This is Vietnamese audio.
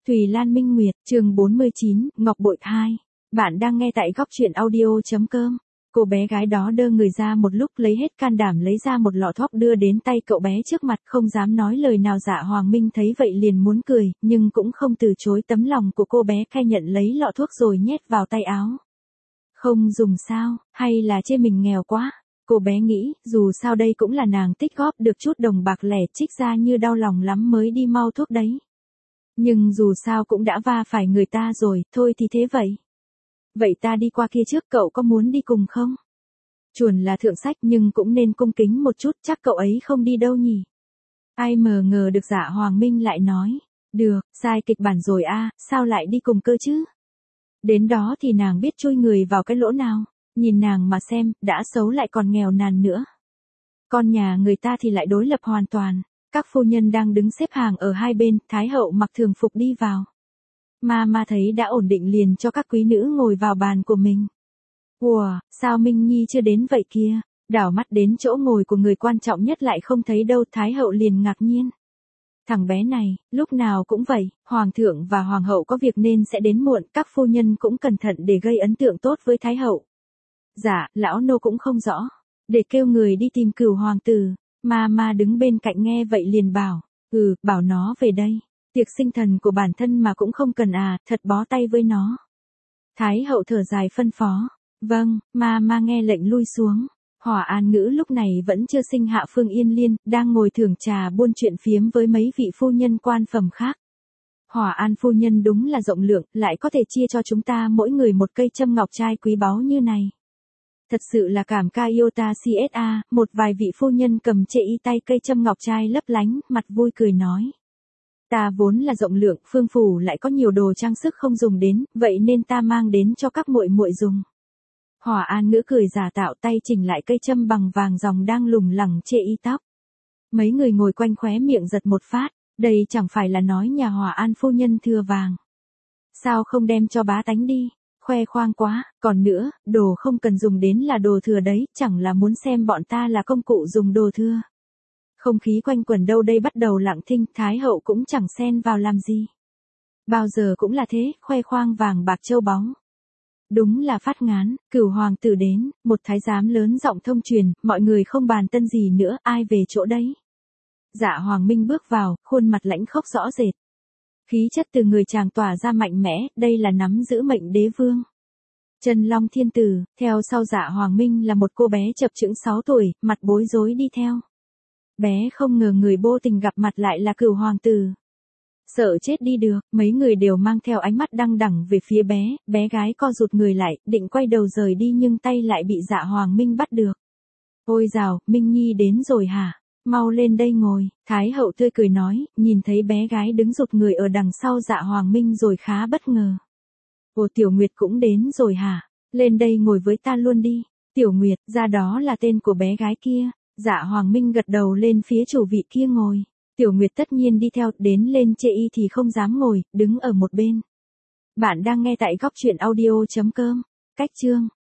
Thùy Lan Minh Nguyệt, chương 49, Ngọc Bội 2. Bạn đang nghe tại góc truyện audio.com. Cô bé gái đó đơ người ra một lúc, lấy hết can đảm lấy ra một lọ thuốc đưa đến tay cậu bé trước mặt, không dám nói lời nào. Dạ Hoàng Minh thấy vậy liền muốn cười, nhưng cũng không từ chối tấm lòng của cô bé, khai nhận lấy lọ thuốc rồi nhét vào tay áo. Không dùng sao, hay là chê mình nghèo quá? Cô bé nghĩ, dù sao đây cũng là nàng tích góp được chút đồng bạc lẻ trích ra, như đau lòng lắm mới đi mau thuốc đấy. Nhưng dù sao cũng đã va phải người ta rồi, thôi thì thế vậy. Vậy ta đi qua kia trước, cậu có muốn đi cùng không? Chuồn là thượng sách nhưng cũng nên cung kính một chút, chắc cậu ấy không đi đâu nhỉ? Ai mờ ngờ được Dạ Hoàng Minh lại nói, được, sai kịch bản rồi a, sao lại đi cùng cơ chứ? Đến đó thì nàng biết chui người vào cái lỗ nào, nhìn nàng mà xem, đã xấu lại còn nghèo nàn nữa. Con nhà người ta thì lại đối lập hoàn toàn. Các phu nhân đang đứng xếp hàng ở hai bên, Thái hậu mặc thường phục đi vào. Ma thấy đã ổn định liền cho các quý nữ ngồi vào bàn của mình. Ủa, sao Minh Nhi chưa đến vậy kia? Đảo mắt đến chỗ ngồi của người quan trọng nhất lại không thấy đâu, Thái hậu liền ngạc nhiên. Thằng bé này, lúc nào cũng vậy, Hoàng thượng và Hoàng hậu có việc nên sẽ đến muộn, các phu nhân cũng cẩn thận để gây ấn tượng tốt với Thái hậu. Dạ, lão nô cũng không rõ. Để kêu người đi tìm Cửu hoàng tử. Ma đứng bên cạnh nghe vậy liền bảo, bảo nó về đây. Tiệc sinh thần của bản thân mà cũng không cần à, thật bó tay với nó. Thái hậu thở dài phân phó. Vâng, ma nghe lệnh lui xuống. Hỏa An Ngữ lúc này vẫn chưa sinh hạ Phương Yên Liên, đang ngồi thưởng trà buôn chuyện phiếm với mấy vị phu nhân quan phẩm khác. Hỏa An phu nhân đúng là rộng lượng, lại có thể chia cho chúng ta mỗi người một cây châm ngọc trai quý báu như này. Thật sự là cảm ca yêu ta CSA, một vài vị phu nhân cầm chệ y tay cây châm ngọc trai lấp lánh, mặt vui cười nói. Ta vốn là rộng lượng, phương phủ lại có nhiều đồ trang sức không dùng đến, vậy nên ta mang đến cho các muội muội dùng. Hỏa An Ngữ cười giả tạo, tay chỉnh lại cây châm bằng vàng ròng đang lủng lẳng chệ y tóc. Mấy người ngồi quanh khóe miệng giật một phát, đây chẳng phải là nói nhà Hỏa An phu nhân thừa vàng. Sao không đem cho bá tánh đi? Khoe khoang quá, còn nữa, đồ không cần dùng đến là đồ thừa đấy, chẳng là muốn xem bọn ta là công cụ dùng đồ thừa. Không khí quanh quẩn đâu đây bắt đầu lặng thinh, Thái hậu cũng chẳng xen vào làm gì. Bao giờ cũng là thế, khoe khoang vàng bạc châu báu. Đúng là phát ngán, Cửu hoàng tử đến, một thái giám lớn giọng thông truyền, mọi người không bàn tân gì nữa, ai về chỗ đấy. Dạ Hoàng Minh bước vào, khuôn mặt lãnh khốc rõ rệt. Khí chất từ người chàng tỏa ra mạnh mẽ, đây là nắm giữ mệnh đế vương. Trần Long Thiên Tử, theo sau Dạ Hoàng Minh là một cô bé chập chững 6 tuổi, mặt bối rối đi theo. Bé không ngờ người vô tình gặp mặt lại là Cửu hoàng tử. Sợ chết đi được, mấy người đều mang theo ánh mắt đăng đẳng về phía bé gái co rụt người lại, định quay đầu rời đi nhưng tay lại bị Dạ Hoàng Minh bắt được. Ôi dào, Minh Nhi đến rồi hả? Mau lên đây ngồi, Thái hậu tươi cười nói, nhìn thấy bé gái đứng rụt người ở đằng sau Dạ Hoàng Minh rồi khá bất ngờ. Ồ, Tiểu Nguyệt cũng đến rồi hả? Lên đây ngồi với ta luôn đi. Tiểu Nguyệt, ra đó là tên của bé gái kia. Dạ Hoàng Minh gật đầu lên phía chủ vị kia ngồi. Tiểu Nguyệt tất nhiên đi theo, đến lên chệ y thì không dám ngồi, đứng ở một bên. Bạn đang nghe tại góc truyện audio.com. Cách chương